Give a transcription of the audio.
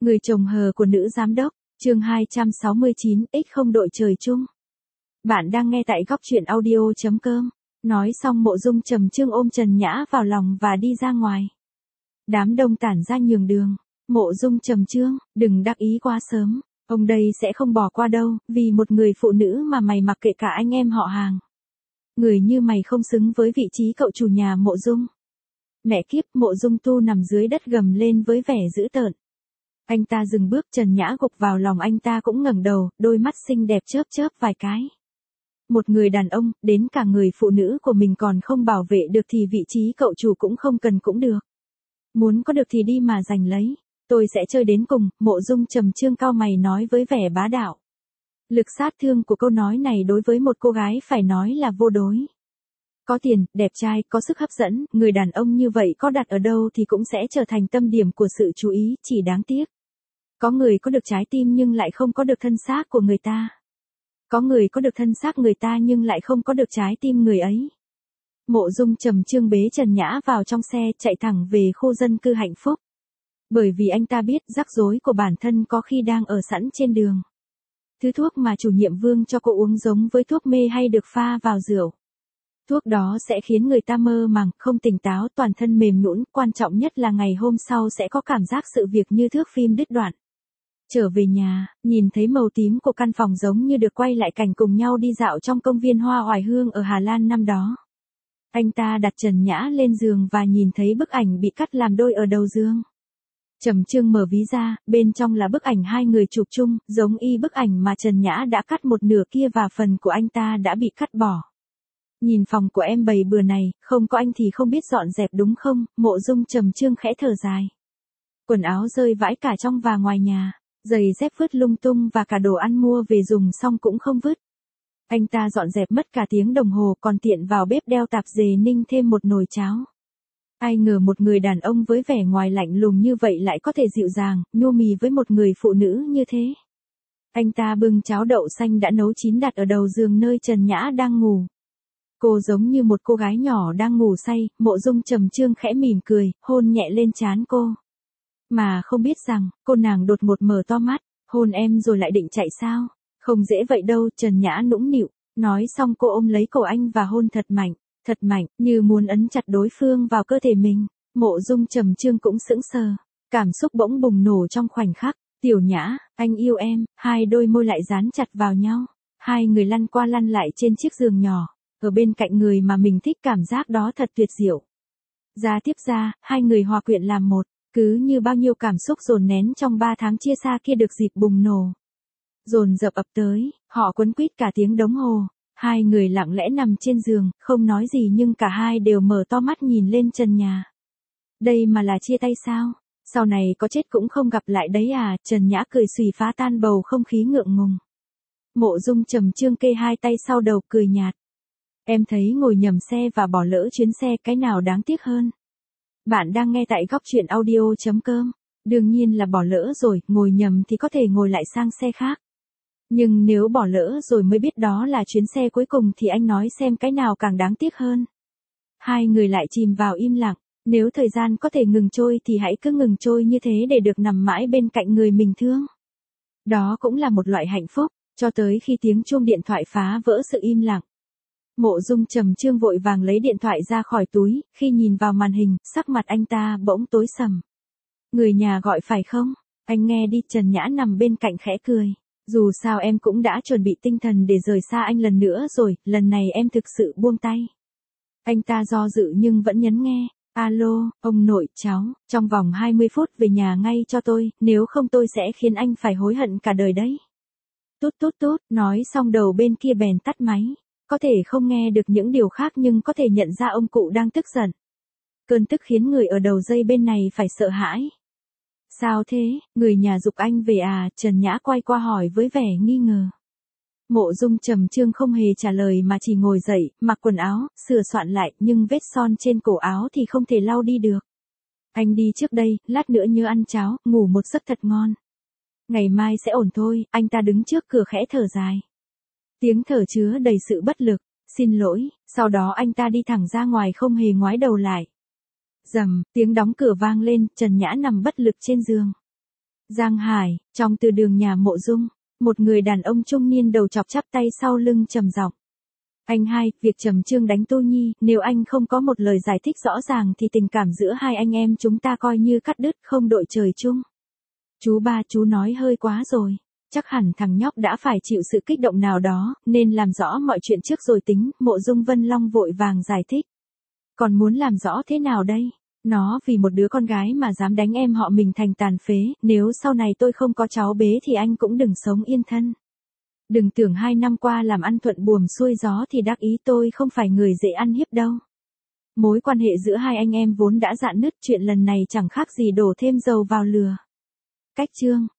Người chồng hờ của nữ giám đốc, chương 269, X không đội trời chung. Bạn đang nghe tại góc truyện audio.com. Nói xong Mộ Dung Trầm Chương ôm Trần Nhã vào lòng và đi ra ngoài. Đám đông tản ra nhường đường. Mộ Dung Trầm Chương, đừng đắc ý quá sớm. Ông đây sẽ không bỏ qua đâu, vì một người phụ nữ mà mày mặc kệ cả anh em họ hàng. Người như mày không xứng với vị trí cậu chủ nhà Mộ Dung. Mẹ kiếp, Mộ Dung Tu nằm dưới đất gầm lên với vẻ dữ tợn. Anh ta dừng bước, Trần Nhã gục vào lòng anh ta cũng ngẩng đầu, đôi mắt xinh đẹp chớp chớp vài cái. Một người đàn ông, đến cả người phụ nữ của mình còn không bảo vệ được thì vị trí cậu chủ cũng không cần cũng được. Muốn có được thì đi mà giành lấy. Tôi sẽ chơi đến cùng, Mộ Dung Trầm Chương cau mày nói với vẻ bá đạo. Lực sát thương của câu nói này đối với một cô gái phải nói là vô đối. Có tiền, đẹp trai, có sức hấp dẫn, người đàn ông như vậy có đặt ở đâu thì cũng sẽ trở thành tâm điểm của sự chú ý, chỉ đáng tiếc. Có người có được trái tim nhưng lại không có được thân xác của người ta. Có người có được thân xác người ta nhưng lại không có được trái tim người ấy. Mộ Dung Trầm Chương bế Trần Nhã vào trong xe, chạy thẳng về khu dân cư hạnh phúc. Bởi vì anh ta biết rắc rối của bản thân có khi đang ở sẵn trên đường. Thứ thuốc mà chủ nhiệm Vương cho cô uống giống với thuốc mê hay được pha vào rượu. Thuốc đó sẽ khiến người ta mơ màng, không tỉnh táo, toàn thân mềm nhũn, quan trọng nhất là ngày hôm sau sẽ có cảm giác sự việc như thước phim đứt đoạn. Trở về nhà, nhìn thấy màu tím của căn phòng giống như được quay lại cảnh cùng nhau đi dạo trong công viên hoa oải hương ở Hà Lan năm đó. Anh ta đặt Trần Nhã lên giường và nhìn thấy bức ảnh bị cắt làm đôi ở đầu giường. Trầm Chương mở ví ra, bên trong là bức ảnh hai người chụp chung, giống y bức ảnh mà Trần Nhã đã cắt một nửa kia và phần của anh ta đã bị cắt bỏ. Nhìn phòng của em bầy bừa này, không có anh thì không biết dọn dẹp đúng không? Mộ Dung Trầm Chương khẽ thở dài. Quần áo rơi vãi cả trong và ngoài nhà, giày dép vứt lung tung và cả đồ ăn mua về dùng xong cũng không vứt. Anh ta dọn dẹp mất cả tiếng đồng hồ còn tiện vào bếp đeo tạp dề ninh thêm một nồi cháo. Ai ngờ một người đàn ông với vẻ ngoài lạnh lùng như vậy lại có thể dịu dàng, nhu mì với một người phụ nữ như thế. Anh ta bưng cháo đậu xanh đã nấu chín đặt ở đầu giường nơi Trần Nhã đang ngủ. Cô giống như một cô gái nhỏ đang ngủ say, Mộ Dung Trầm Chương khẽ mỉm cười, hôn nhẹ lên trán cô. Mà không biết rằng, cô nàng đột ngột mở to mắt, hôn em rồi lại định chạy sao? Không dễ vậy đâu, Trần Nhã nũng nịu, nói xong cô ôm lấy cổ anh và hôn thật mạnh, như muốn ấn chặt đối phương vào cơ thể mình. Mộ Dung Trầm Chương cũng sững sờ, cảm xúc bỗng bùng nổ trong khoảnh khắc. Tiểu Nhã, anh yêu em, hai đôi môi lại dán chặt vào nhau. Hai người lăn qua lăn lại trên chiếc giường nhỏ, ở bên cạnh người mà mình thích, cảm giác đó thật tuyệt diệu. Tiếp ra, hai người hòa quyện làm một, cứ như bao nhiêu cảm xúc dồn nén trong 3 tháng chia xa kia được dịp bùng nổ. Dồn dập ập tới, họ quấn quýt cả tiếng đồng hồ. Hai người lặng lẽ nằm trên giường, không nói gì nhưng cả hai đều mở to mắt nhìn lên trần nhà. Đây mà là chia tay sao? Sau này có chết cũng không gặp lại đấy à? Trần Nhã cười xùy phá tan bầu không khí ngượng ngùng. Mộ Dung Trầm Chương kê hai tay sau đầu cười nhạt. Em thấy ngồi nhầm xe và bỏ lỡ chuyến xe cái nào đáng tiếc hơn? Bạn đang nghe tại góc truyện audio.com. Đương nhiên là bỏ lỡ rồi, ngồi nhầm thì có thể ngồi lại sang xe khác. Nhưng nếu bỏ lỡ rồi mới biết đó là chuyến xe cuối cùng thì anh nói xem cái nào càng đáng tiếc hơn. Hai người lại chìm vào im lặng, nếu thời gian có thể ngừng trôi thì hãy cứ ngừng trôi như thế để được nằm mãi bên cạnh người mình thương. Đó cũng là một loại hạnh phúc, cho tới khi tiếng chuông điện thoại phá vỡ sự im lặng. Mộ Dung Trầm Chương vội vàng lấy điện thoại ra khỏi túi, khi nhìn vào màn hình, sắc mặt anh ta bỗng tối sầm. Người nhà gọi phải không? Anh nghe đi. Trần Nhã nằm bên cạnh khẽ cười. Dù sao em cũng đã chuẩn bị tinh thần để rời xa anh lần nữa rồi, lần này em thực sự buông tay. Anh ta do dự nhưng vẫn nhấn nghe. Alo, ông nội, cháu, trong vòng 20 phút về nhà ngay cho tôi, nếu không tôi sẽ khiến anh phải hối hận cả đời đấy. Tút tút tút, nói xong đầu bên kia bèn tắt máy. Có thể không nghe được những điều khác nhưng có thể nhận ra ông cụ đang tức giận. Cơn tức khiến người ở đầu dây bên này phải sợ hãi. Sao thế, người nhà giục anh về à? Trần Nhã quay qua hỏi với vẻ nghi ngờ. Mộ Dung Trầm Chương không hề trả lời mà chỉ ngồi dậy, mặc quần áo, sửa soạn lại, nhưng vết son trên cổ áo thì không thể lau đi được. Anh đi trước đây, lát nữa nhớ ăn cháo, ngủ một giấc thật ngon. Ngày mai sẽ ổn thôi. Anh ta đứng trước cửa khẽ thở dài. Tiếng thở chứa đầy sự bất lực. Xin lỗi. Sau đó anh ta đi thẳng ra ngoài không hề ngoái đầu lại. Rầm, tiếng đóng cửa vang lên, Trần Nhã nằm bất lực trên giường. Giang Hải, trong từ đường nhà Mộ Dung, một người đàn ông trung niên đầu chọc chắp tay sau lưng trầm giọng. Anh hai, việc Trầm Trương đánh Tô Nhi, nếu anh không có một lời giải thích rõ ràng thì tình cảm giữa hai anh em chúng ta coi như cắt đứt, không đội trời chung. Chú ba, chú nói hơi quá rồi. Chắc hẳn thằng nhóc đã phải chịu sự kích động nào đó, nên làm rõ mọi chuyện trước rồi tính. Mộ Dung Vân Long vội vàng giải thích. Còn muốn làm rõ thế nào đây? Nó vì một đứa con gái mà dám đánh em họ mình thành tàn phế, nếu sau này tôi không có cháu bế thì anh cũng đừng sống yên thân. Đừng tưởng 2 năm qua làm ăn thuận buồm xuôi gió thì đắc ý, tôi không phải người dễ ăn hiếp đâu. Mối quan hệ giữa hai anh em vốn đã rạn nứt, chuyện lần này chẳng khác gì đổ thêm dầu vào lửa. Cách chương